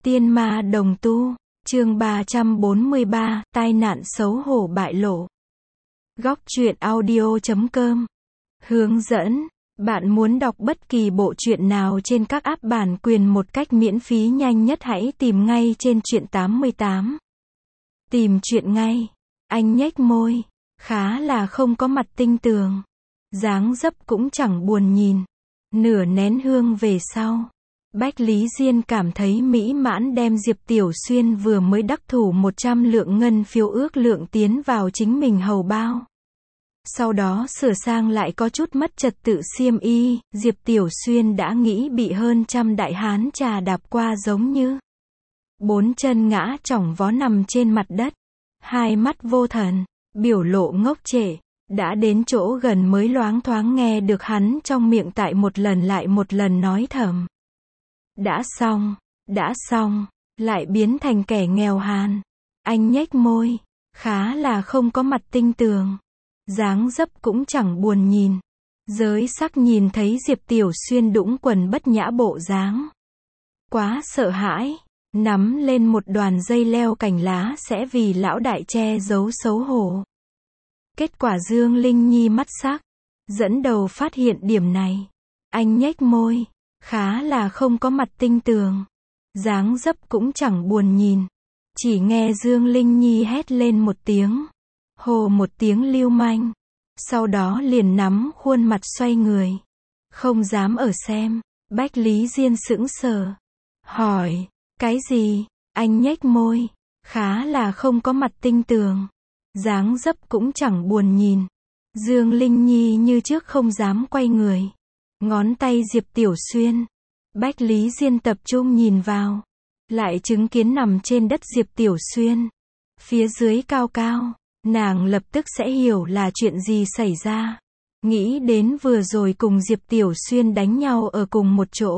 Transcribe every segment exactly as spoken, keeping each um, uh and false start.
Tiên ma đồng tu, chương ba trăm bốn mươi ba, tai nạn xấu hổ bại lộ. Góc truyện audio chấm com. Hướng dẫn, bạn muốn đọc bất kỳ bộ truyện nào trên các app bản quyền một cách miễn phí nhanh nhất hãy tìm ngay trên truyện tám mươi tám. Tìm truyện ngay. Anh nhếch môi, khá là không có mặt tinh tường. Dáng dấp cũng chẳng buồn nhìn. Nửa nén hương về sau, Bách Lý Diên cảm thấy mỹ mãn đem Diệp Tiểu Xuyên vừa mới đắc thủ một trăm lượng ngân phiếu ước lượng tiến vào chính mình hầu bao. Sau đó sửa sang lại có chút mất trật tự xiêm y, Diệp Tiểu Xuyên đã nghĩ bị hơn trăm đại hán trà đạp qua giống như bốn chân ngã chỏng vó nằm trên mặt đất, hai mắt vô thần, biểu lộ ngốc trệ. Đã đến chỗ gần mới loáng thoáng nghe được hắn trong miệng tại một lần lại một lần nói thầm. Đã xong, đã xong, lại biến thành kẻ nghèo hàn. Anh nhếch môi, khá là không có mặt tinh tường. Dáng dấp cũng chẳng buồn nhìn. Giới sắc nhìn thấy Diệp Tiểu Xuyên đũng quần bất nhã bộ dáng. Quá sợ hãi, nắm lên một đoàn dây leo cành lá sẽ vì lão đại che giấu xấu hổ. Kết quả Dương Linh Nhi mắt sắc, dẫn đầu phát hiện điểm này. Anh nhếch môi, khá là không có mặt tinh tường. Dáng dấp cũng chẳng buồn nhìn. Chỉ nghe Dương Linh Nhi hét lên một tiếng. Hồ một tiếng lưu manh. Sau đó liền nắm khuôn mặt xoay người. Không dám ở xem. Bách Lý Diên sững sờ. Hỏi, cái gì? Anh nhếch môi, khá là không có mặt tinh tường. Dáng dấp cũng chẳng buồn nhìn. Dương Linh Nhi như trước không dám quay người. Ngón tay Diệp Tiểu Xuyên. Bách Lý Diên tập trung nhìn vào. Lại chứng kiến nằm trên đất Diệp Tiểu Xuyên. Phía dưới cao cao. Nàng lập tức sẽ hiểu là chuyện gì xảy ra. Nghĩ đến vừa rồi cùng Diệp Tiểu Xuyên đánh nhau ở cùng một chỗ.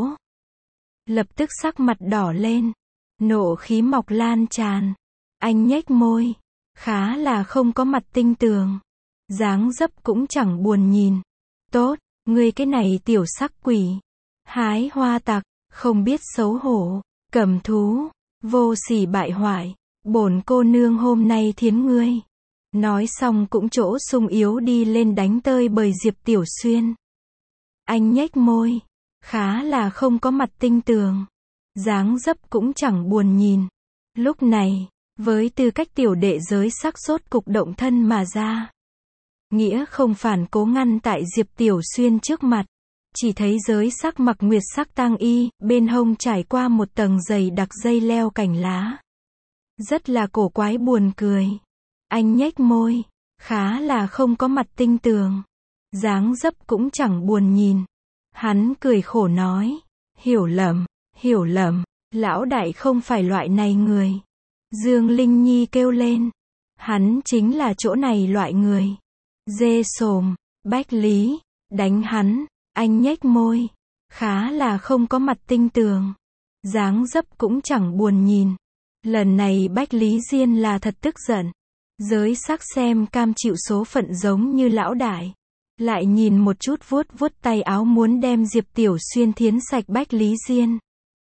Lập tức sắc mặt đỏ lên. Nộ khí mọc lan tràn. Anh nhếch môi. Khá là không có mặt tinh tường. Dáng dấp cũng chẳng buồn nhìn. Tốt, ngươi cái này tiểu sắc quỷ. Hái hoa tặc, không biết xấu hổ. Cầm thú, vô sỉ bại hoại. Bổn cô nương hôm nay thiến ngươi. Nói xong cũng chỗ sung yếu đi lên đánh tơi bời Diệp Tiểu Xuyên. Anh nhếch môi. Khá là không có mặt tinh tường. Dáng dấp cũng chẳng buồn nhìn. Lúc này, với tư cách tiểu đệ giới sắc sốt cục động thân mà ra. Nghĩa không phản cố ngăn tại Diệp Tiểu Xuyên trước mặt. Chỉ thấy giới sắc mặc nguyệt sắc tang y, bên hông trải qua một tầng dày đặc dây leo cành lá. Rất là cổ quái buồn cười. Anh nhếch môi, khá là không có mặt tinh tường. Dáng dấp cũng chẳng buồn nhìn. Hắn cười khổ nói, hiểu lầm, hiểu lầm, lão đại không phải loại này người. Dương Linh Nhi kêu lên. Hắn chính là chỗ này loại người. Dê sồm, Bách Lý, đánh hắn. Anh nhếch môi. Khá là không có mặt tinh tường. Dáng dấp cũng chẳng buồn nhìn. Lần này Bách Lý Diên là thật tức giận. Giới sắc xem cam chịu số phận giống như lão đại. Lại nhìn một chút vuốt vuốt tay áo muốn đem Diệp Tiểu Xuyên thiến sạch Bách Lý Diên.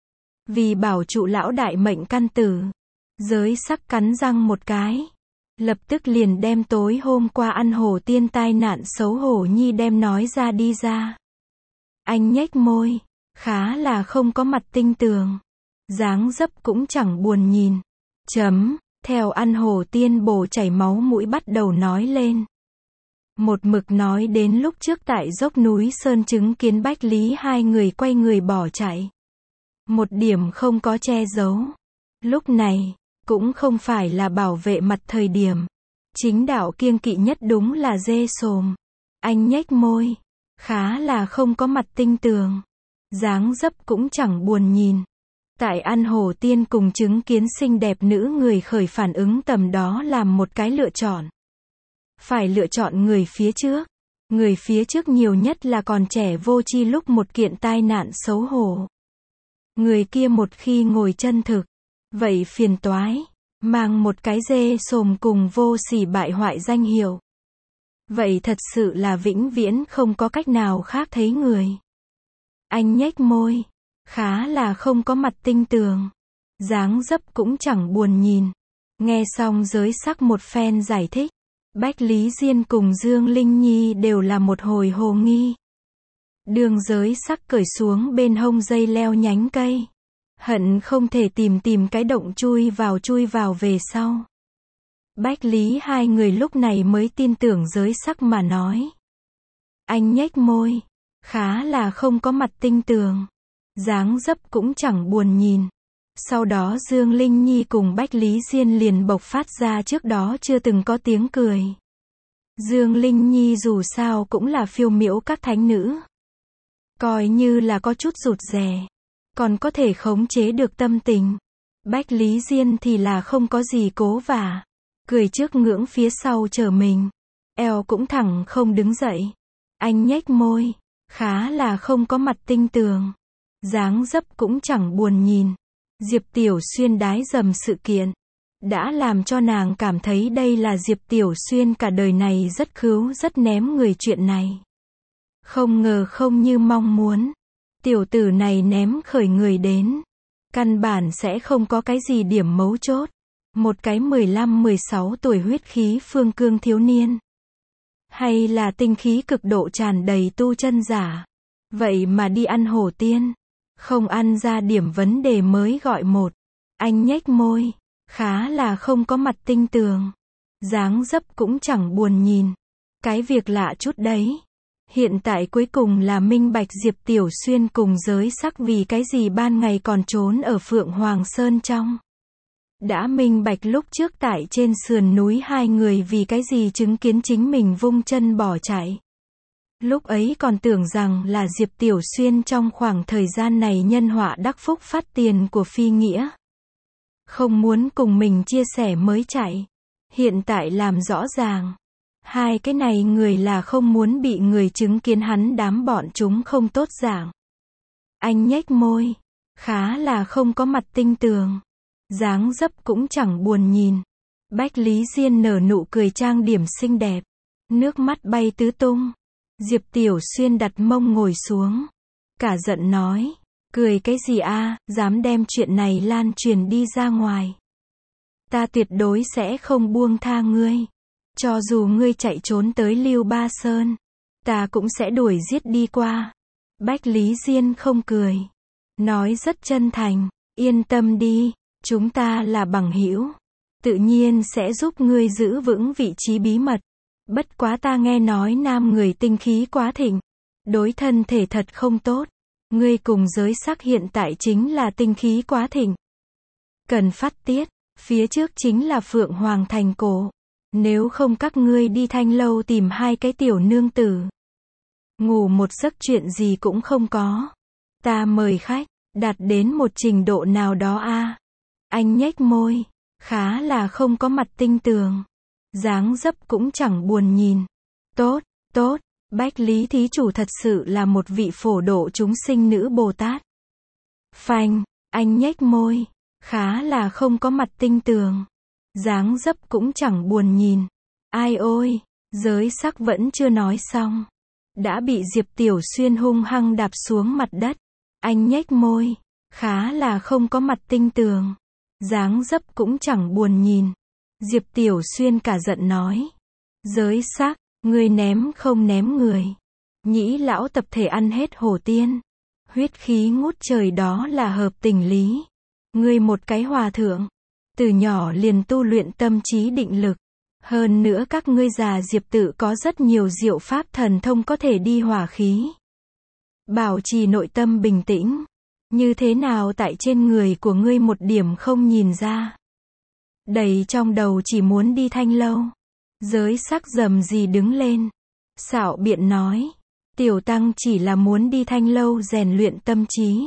Vì bảo trụ lão đại mệnh căn tử. Giới sắc cắn răng một cái. Lập tức liền đem tối hôm qua ăn hổ tiên tai nạn xấu hổ nhi đem nói ra đi ra. Anh nhếch môi. Khá là không có mặt tinh tường. Dáng dấp cũng chẳng buồn nhìn. Chấm. Theo ăn hổ tiên bổ chảy máu mũi bắt đầu nói lên. Một mực nói đến lúc trước tại dốc núi Sơn chứng kiến Bách Lý hai người quay người bỏ chạy. Một điểm không có che giấu. Lúc này, cũng không phải là bảo vệ mặt thời điểm. Chính đạo kiêng kỵ nhất đúng là dê sồm. Anh nhếch môi. Khá là không có mặt tinh tường. Dáng dấp cũng chẳng buồn nhìn. Tại ăn hổ tiên cùng chứng kiến xinh đẹp nữ người khởi phản ứng tầm đó làm một cái lựa chọn. Phải lựa chọn người phía trước. Người phía trước nhiều nhất là còn trẻ vô tri lúc một kiện tai nạn xấu hổ. Người kia một khi ngồi chân thực. Vậy phiền toái. Mang một cái dê sồm cùng vô sỉ bại hoại danh hiệu. Vậy thật sự là vĩnh viễn không có cách nào khác thấy người. Anh nhếch môi. Khá là không có mặt tinh tường. dáng dấp cũng chẳng buồn nhìn. Nghe xong giới sắc một phen giải thích, Bách Lý Diên cùng Dương Linh Nhi đều là một hồi hồ nghi. Đường giới sắc cởi xuống bên hông dây leo nhánh cây. Hận không thể tìm tìm cái động chui vào chui vào về sau. Bách Lý hai người lúc này mới tin tưởng giới sắc mà nói. Anh nhếch môi, khá là không có mặt tinh tường. Dáng dấp cũng chẳng buồn nhìn. Sau đó Dương Linh Nhi cùng Bách Lý Diên liền bộc phát ra trước đó chưa từng có tiếng cười. Dương Linh Nhi dù sao cũng là phiêu miễu các thánh nữ. Coi như là có chút rụt rè, còn có thể khống chế được tâm tình. Bách Lý Diên thì là không có gì cố vả. Cười trước ngưỡng phía sau chờ mình. Eo cũng thẳng không đứng dậy. Anh nhếch môi, khá là không có mặt tinh tường. Dáng dấp cũng chẳng buồn nhìn. Diệp Tiểu Xuyên đái dầm sự kiện. Đã làm cho nàng cảm thấy đây là Diệp Tiểu Xuyên cả đời này rất khứu rất ném người chuyện này. Không ngờ không như mong muốn. Tiểu tử này ném khởi người đến. Căn bản sẽ không có cái gì điểm mấu chốt. Một cái mười lăm mười sáu tuổi huyết khí phương cương thiếu niên. Hay là tinh khí cực độ tràn đầy tu chân giả. Vậy mà đi ăn hổ tiên. Không ăn ra điểm vấn đề mới gọi một. Anh nhếch môi. Khá là không có mặt tinh tường. Dáng dấp cũng chẳng buồn nhìn. Cái việc lạ chút đấy. Hiện tại cuối cùng là minh bạch Diệp Tiểu Xuyên cùng giới sắc vì cái gì ban ngày còn trốn ở Phượng Hoàng Sơn trong. Đã minh bạch lúc trước tại trên sườn núi hai người vì cái gì chứng kiến chính mình vung chân bỏ chạy. Lúc ấy còn tưởng rằng là Diệp Tiểu Xuyên trong khoảng thời gian này nhân họa đắc phúc phát tiền của phi nghĩa. Không muốn cùng mình chia sẻ mới chạy. Hiện tại làm rõ ràng. Hai cái này người là không muốn bị người chứng kiến hắn đám bọn chúng không tốt dạng. Anh nhếch môi. Khá là không có mặt tinh tường. Dáng dấp cũng chẳng buồn nhìn. Bách Lý Diên nở nụ cười trang điểm xinh đẹp. Nước mắt bay tứ tung. Diệp Tiểu Xuyên đặt mông ngồi xuống. Cả giận nói. Cười cái gì a, dám đem chuyện này lan truyền đi ra ngoài. Ta tuyệt đối sẽ không buông tha ngươi. Cho dù ngươi chạy trốn tới Lưu Ba Sơn, ta cũng sẽ đuổi giết đi qua. Bách Lý Diên không cười. Nói rất chân thành. Yên tâm đi, chúng ta là bằng hữu. Tự nhiên sẽ giúp ngươi giữ vững vị trí bí mật. Bất quá ta nghe nói nam người tinh khí quá thịnh. Đối thân thể thật không tốt. Ngươi cùng giới sắc hiện tại chính là tinh khí quá thịnh. Cần phát tiết. Phía trước chính là Phượng Hoàng thành cổ. Nếu không các ngươi đi Thanh Lâu tìm hai cái tiểu nương tử. Ngủ một giấc chuyện gì cũng không có. Ta mời khách, đạt đến một trình độ nào đó a. Anh nhếch môi. Khá là không có mặt tinh tường. Dáng dấp cũng chẳng buồn nhìn. Tốt, tốt. Bách Lý thí chủ thật sự là một vị phổ độ chúng sinh nữ Bồ Tát. Phanh, anh nhếch môi. Khá là không có mặt tinh tường. Dáng dấp cũng chẳng buồn nhìn. Ai ôi, giới sắc vẫn chưa nói xong. Đã bị Diệp Tiểu Xuyên hung hăng đạp xuống mặt đất. Anh nhếch môi. Khá là không có mặt tinh tường. Dáng dấp cũng chẳng buồn nhìn. Diệp Tiểu Xuyên cả giận nói. Giới sắc, ngươi ném không ném người. Nhĩ lão tập thể ăn hết hổ tiên. Huyết khí ngút trời đó là hợp tình lý. Ngươi một cái hòa thượng. Từ nhỏ liền tu luyện tâm trí định lực. Hơn nữa các ngươi già Diệp tự có rất nhiều diệu pháp thần thông có thể đi hỏa khí. Bảo trì nội tâm bình tĩnh. Như thế nào tại trên người của ngươi một điểm không nhìn ra. Đầy trong đầu chỉ muốn đi Thanh Lâu. Giới sắc rầm gì đứng lên. Xạo biện nói. Tiểu tăng chỉ là muốn đi Thanh Lâu rèn luyện tâm trí.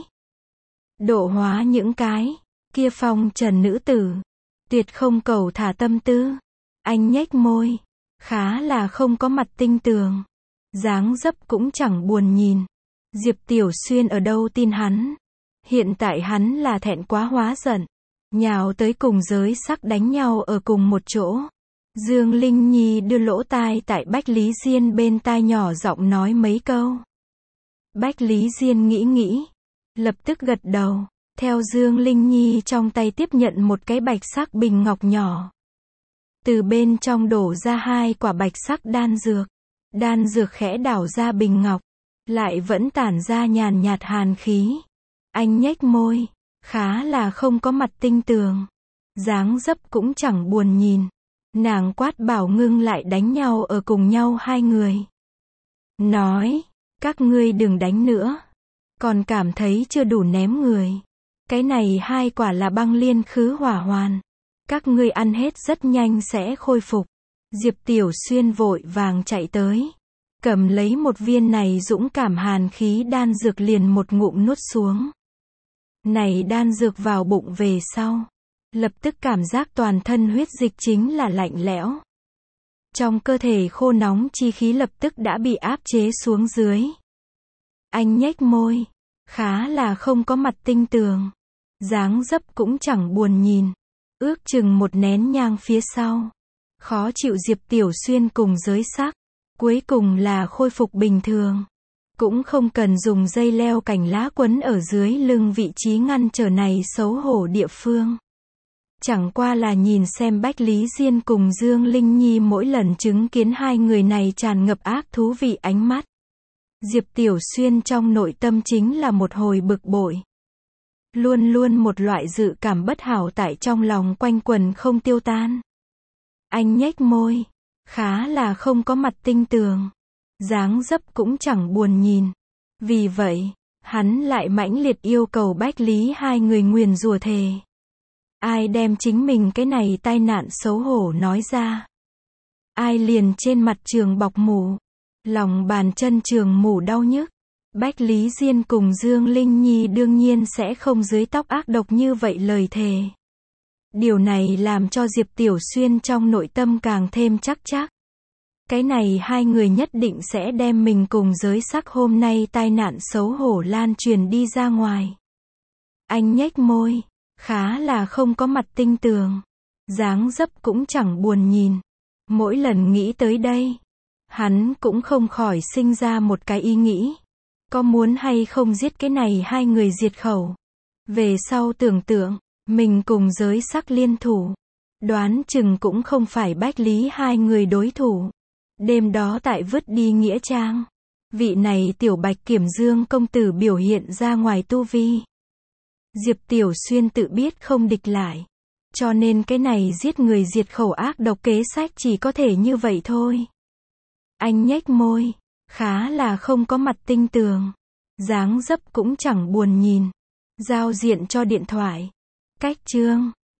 Độ hóa những cái kia phong trần nữ tử. Tuyệt không cầu thả tâm tư. Anh nhếch môi. Khá là không có mặt tinh tường. Dáng dấp cũng chẳng buồn nhìn. Diệp Tiểu Xuyên ở đâu tin hắn. Hiện tại hắn là thẹn quá hóa giận. Nhào tới cùng giới sắc đánh nhau ở cùng một chỗ. Dương Linh Nhi đưa lỗ tai tại Bách Lý Diên bên tai nhỏ giọng nói mấy câu. Bách Lý Diên nghĩ nghĩ. Lập tức gật đầu. theo Dương Linh Nhi trong tay tiếp nhận một cái bạch sắc bình ngọc nhỏ. Từ bên trong đổ ra hai quả bạch sắc đan dược. Đan dược khẽ đảo ra bình ngọc, lại vẫn tản ra nhàn nhạt hàn khí. Anh nhếch môi, khá là không có mặt tinh tường. Dáng dấp cũng chẳng buồn nhìn. Nàng quát bảo ngưng lại đánh nhau ở cùng nhau hai người. Nói, các ngươi đừng đánh nữa. Còn cảm thấy chưa đủ ném người. Cái này hai quả là băng liên khứ hỏa hoàn. Các ngươi ăn hết rất nhanh sẽ khôi phục. Diệp Tiểu Xuyên vội vàng chạy tới. Cầm lấy một viên này dũng cảm hàn khí đan dược liền một ngụm nuốt xuống. Này đan dược vào bụng về sau. Lập tức cảm giác toàn thân huyết dịch chính là lạnh lẽo. Trong cơ thể khô nóng chi khí lập tức đã bị áp chế xuống dưới. Anh nhếch môi. Khá là không có mặt tinh tường. Dáng dấp cũng chẳng buồn nhìn. Ước chừng một nén nhang phía sau. Khó chịu Diệp Tiểu Xuyên cùng giới sắc. Cuối cùng là khôi phục bình thường. Cũng không cần dùng dây leo cành lá quấn ở dưới lưng vị trí ngăn trở này xấu hổ địa phương. Chẳng qua là nhìn xem Bách Lý Diên cùng Dương Linh Nhi mỗi lần chứng kiến hai người này tràn ngập ác thú vị ánh mắt. Diệp Tiểu Xuyên trong nội tâm chính là một hồi bực bội. Luôn luôn một loại dự cảm bất hảo tại trong lòng quanh quần không tiêu tan. Anh nhếch môi. Khá là không có mặt tinh tường. Dáng dấp cũng chẳng buồn nhìn. Vì vậy, hắn lại mãnh liệt yêu cầu Bách Lý hai người nguyền rủa thề. Ai đem chính mình cái này tai nạn xấu hổ nói ra. Ai liền trên mặt trường bọc mủ. Lòng bàn chân trường mủ đau nhức. Bách Lý Diên cùng Dương Linh Nhi đương nhiên sẽ không dưới tóc ác độc như vậy lời thề. Điều này làm cho Diệp Tiểu Xuyên trong nội tâm càng thêm chắc chắc. Cái này hai người nhất định sẽ đem mình cùng giới sắc hôm nay tai nạn xấu hổ lan truyền đi ra ngoài. Anh nhếch môi. Khá là không có mặt tinh tường. Dáng dấp cũng chẳng buồn nhìn. Mỗi lần nghĩ tới đây, hắn cũng không khỏi sinh ra một cái ý nghĩ. Có muốn hay không giết cái này hai người diệt khẩu. Về sau tưởng tượng, mình cùng giới sắc liên thủ. Đoán chừng cũng không phải Bách Lý hai người đối thủ. Đêm đó tại vứt đi nghĩa trang. Vị này tiểu Bạch Kiểm Dương công tử biểu hiện ra ngoài tu vi. Diệp Tiểu Xuyên tự biết không địch lại. Cho nên cái này giết người diệt khẩu ác độc kế sách chỉ có thể như vậy thôi. Anh nhếch môi. Khá là không có mặt tinh tường. Dáng dấp cũng chẳng buồn nhìn. Giao diện cho điện thoại. Cách chương